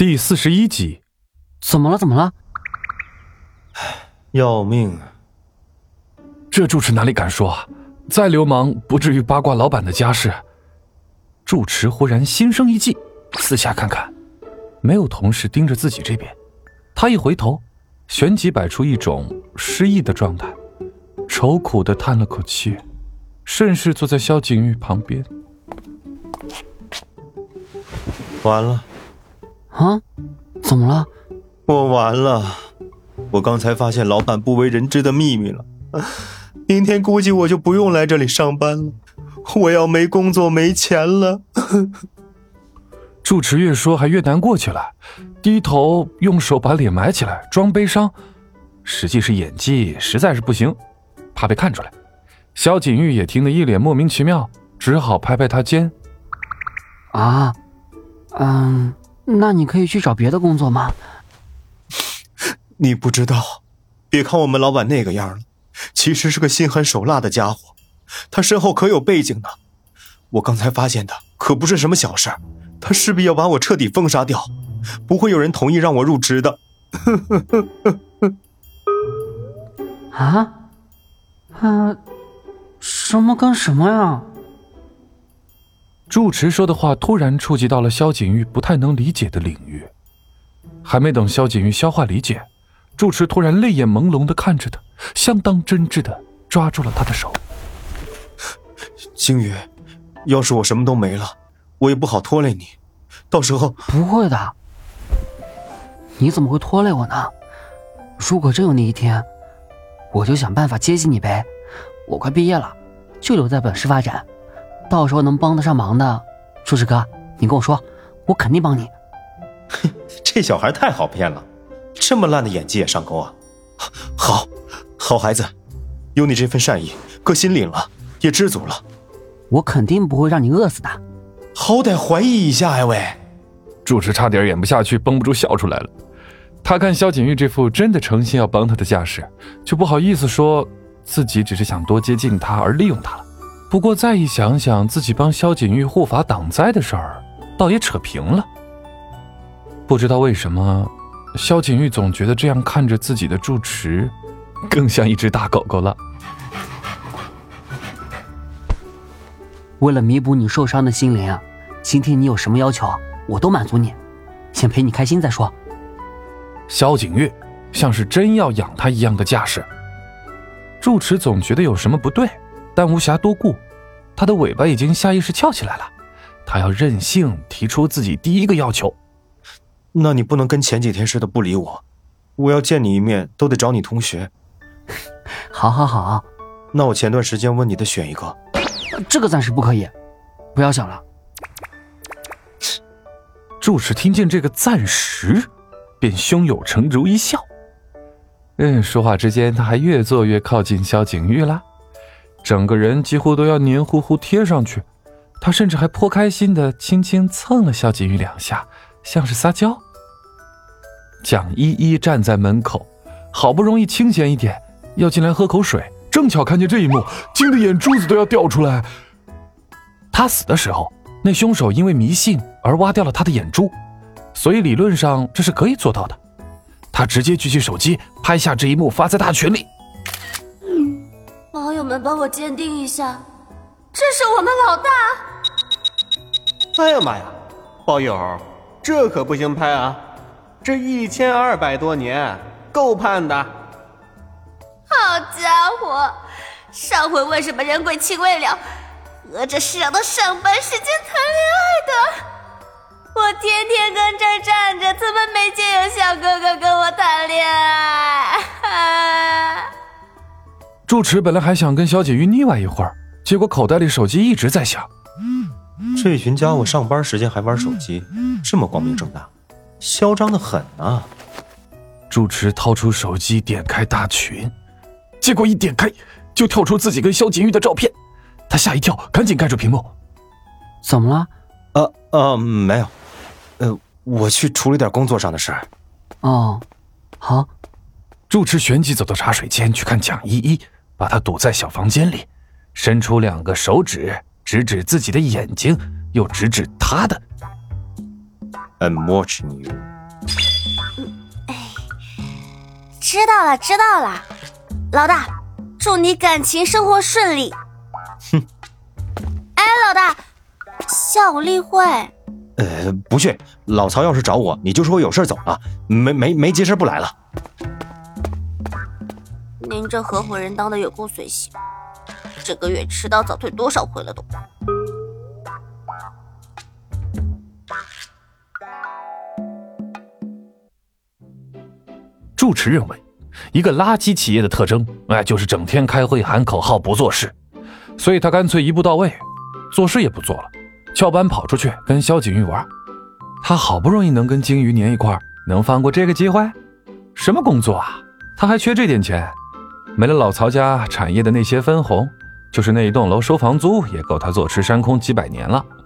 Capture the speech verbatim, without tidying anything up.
第四十一集。 怎么了？怎么了？ 要命啊！ 这住持哪里敢说啊？再流氓不至于八卦老板的家事。住持忽然心生一计，四下看看，没有同事盯着自己这边。他一回头，旋即摆出一种失意的状态，愁苦地叹了口气，顺势坐在萧景玉旁边。 完了。 啊？怎么了？ 我完了，我刚才发现老板不为人知的秘密了。明天估计我就不用来这里上班了，我要没工作没钱了。 住持越说还越难过起来，低头用手把脸埋起来装悲伤，实际是演技实在是不行，怕被看出来。萧景玉也听得一脸莫名其妙，只好拍拍他肩。 啊，嗯，那你可以去找别的工作吗？ 你不知道，别看我们老板那个样了，其实是个心狠手辣的家伙，他身后可有背景呢。我刚才发现的可不是什么小事，他势必要把我彻底封杀掉，不会有人同意让我入职的。 啊？啊？什么跟什么呀？ 住持说的话突然触及到了萧景玉不太能理解的领域，还没等萧景玉消化理解，住持突然泪眼朦胧地看着他，相当真挚地抓住了他的手。 景宇，要是我什么都没了，我也不好拖累你，到时候…… 不会的，你怎么会拖累我呢？如果真有那一天，我就想办法接济你呗。我快毕业了，就留在本市发展，到时候能帮得上忙的，住持哥，你跟我说，我肯定帮你。 这小孩太好骗了，这么烂的演技也上钩啊！好，好孩子，有你这份善意，哥心领了，也知足了。 我肯定不会让你饿死的。 好歹怀疑一下呀，喂！ 住持差点演不下去，绷不住笑出来了。他看萧景玉这副真的诚心要帮他的架势，就不好意思说自己只是想多接近他而利用他了。不过再一想想自己帮萧景玉护法挡灾的事儿，倒也扯平了。不知道为什么，萧景玉总觉得这样看着自己的住持，更像一只大狗狗了。 为了弥补你受伤的心灵，今天你有什么要求，我都满足你，先陪你开心再说。 萧景玉像是真要养他一样的架势，住持总觉得有什么不对，但无暇多顾，他的尾巴已经下意识翘起来了，他要任性提出自己第一个要求。 那你不能跟前几天似的不理我，我要见你一面都得找你同学。 好好好， 那我前段时间问你的选一个。 这个暂时不可以，不要想了。 住持听见这个暂时，便胸有成竹一笑。嗯，说话之间他还越坐越靠近萧景玉啦，整个人几乎都要黏糊糊贴上去。他甚至还颇开心地轻轻蹭了萧景玉两下，像是撒娇。蒋依依站在门口，好不容易清闲一点，要进来喝口水，正巧看见这一幕，惊得眼珠子都要掉出来。他死的时候，那凶手因为迷信而挖掉了他的眼珠，所以理论上这是可以做到的。他直接举起手机拍下这一幕，发在大群里。 网友们帮我鉴定一下，这是我们老大。 哎呀妈呀，包友，这可不行拍啊！这一千二百多年，够判的。 好家伙，上回为什么人鬼情未了，合着是让他上班时间谈恋爱的？我天天跟这儿站着，怎么没见有小哥哥跟我谈恋爱？啊、 住持本来还想跟萧景玉腻歪一会儿，结果口袋里手机一直在响。 这群家伙上班时间还玩手机，这么光明正大，嚣张得很啊！ 住持掏出手机点开大群，结果一点开就跳出自己跟萧景玉的照片，他吓一跳，赶紧盖住屏幕。 怎么了？ 呃呃，没有，呃，我去处理点工作上的事儿。 哦，好。 住持旋即走到茶水间去看蒋依依，把她堵在小房间里，伸出两个手指指指自己的眼睛，又指指他的。 I'm watching you。 知道了，知道了，老大，祝你感情生活顺利。 哼。 哎，老大，下午例会。 呃，不去。老曹要是找我，你就说我有事走了，没没没急事不来了。 您这合伙人当的有够随性，这个月迟到早退多少回了都。 住持认为，一个垃圾企业的特征，哎，就是整天开会喊口号不做事，所以他干脆一步到位，做事也不做了，翘班跑出去跟萧景玉玩。他好不容易能跟鲸鱼粘一块，能放过这个机会？什么工作啊？他还缺这点钱？没了老曹家产业的那些分红，就是那一栋楼收房租也够他坐吃山空几百年了。